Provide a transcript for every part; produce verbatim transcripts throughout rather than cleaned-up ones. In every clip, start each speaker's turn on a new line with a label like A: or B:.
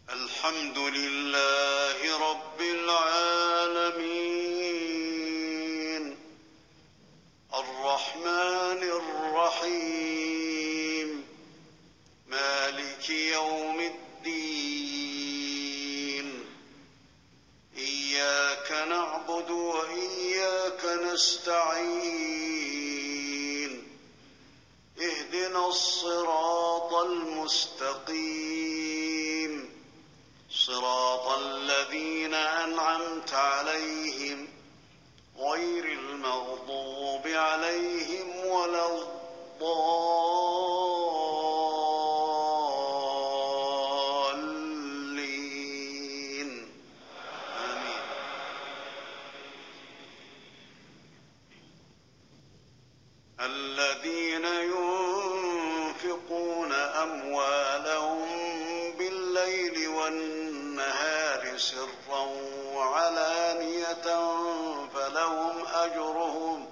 A: الحمد لله رب العالمين الرحمن الرحيم مالك يوم الدين إياك نعبد وإياك نستعين اهدنا الصراط المستقيم صراط الذين أنعمت عليهم غير المغضوب عليهم ولا الضالين آمين. الذين ينفقون أموالهم بالليل والنهار سرا وعلانية فلهم أجرهم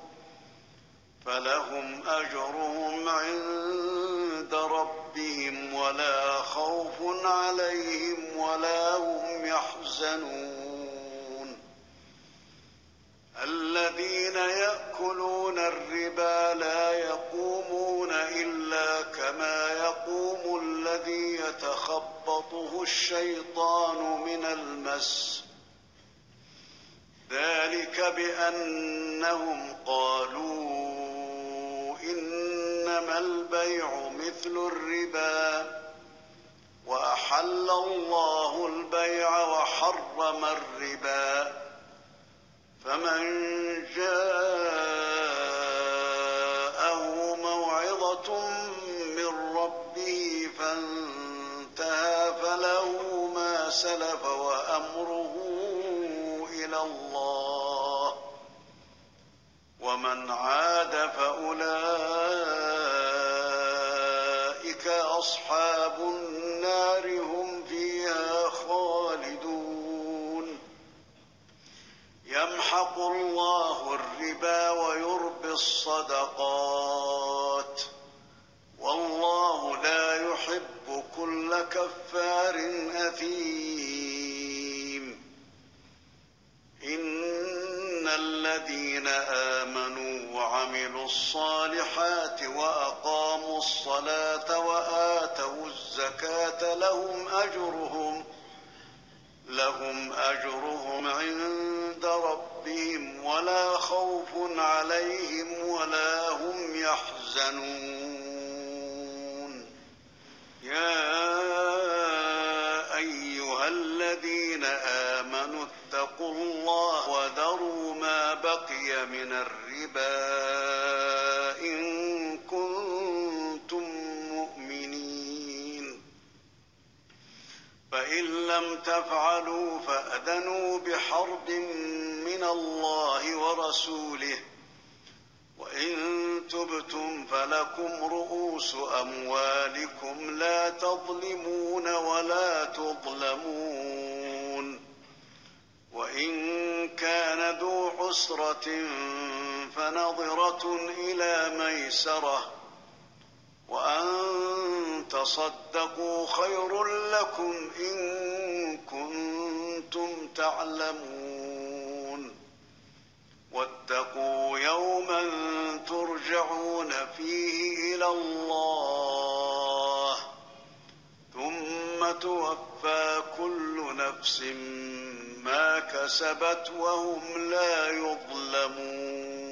A: فلهم أجرهم عند ربهم ولا خوف عليهم ولا هم يحزنون. الذين يأكلون الربا لا يقومون إلا كما يقوم الذي يتخبطه الشيطان من المس ذلك بأنهم قالوا إنما البيع مثل الربا وأحل الله البيع وحرم الربا فمن جاءه موعظة من ربه فانتهى فله ما سلف وأمره إلى الله ومن عاد فأولئك أصحاب النار هم فيها خالدون. يمحق الله الربا ويربي الصدقات والله لا يحب كل كفار أثيم. إن الذين آمنوا وعملوا الصالحات وأقاموا الصلاة وآتوا الزكاة لهم أجرهم لهم أجرهم عند ربهم ولا خوف عليهم ولا هم يحزنون. يا أيها الذين آمنوا اتقوا الله وذروا ما بقي من الربا إن كنتم مؤمنين فإن لم تفعلوا فأذنوا بحرب من الله ورسوله وإن تبتم فلكم رؤوس أموالكم لا تظلمون ولا تظلمون. وإن كان ذو عسرة فنظرة إلى ميسرة وأن تصدقوا خير لكم إن كنتم تعلمون. واتقوا يوما ترجعون فيه إلى الله ثم توفى كل نفس ما كسبت وهم لا يظلمون.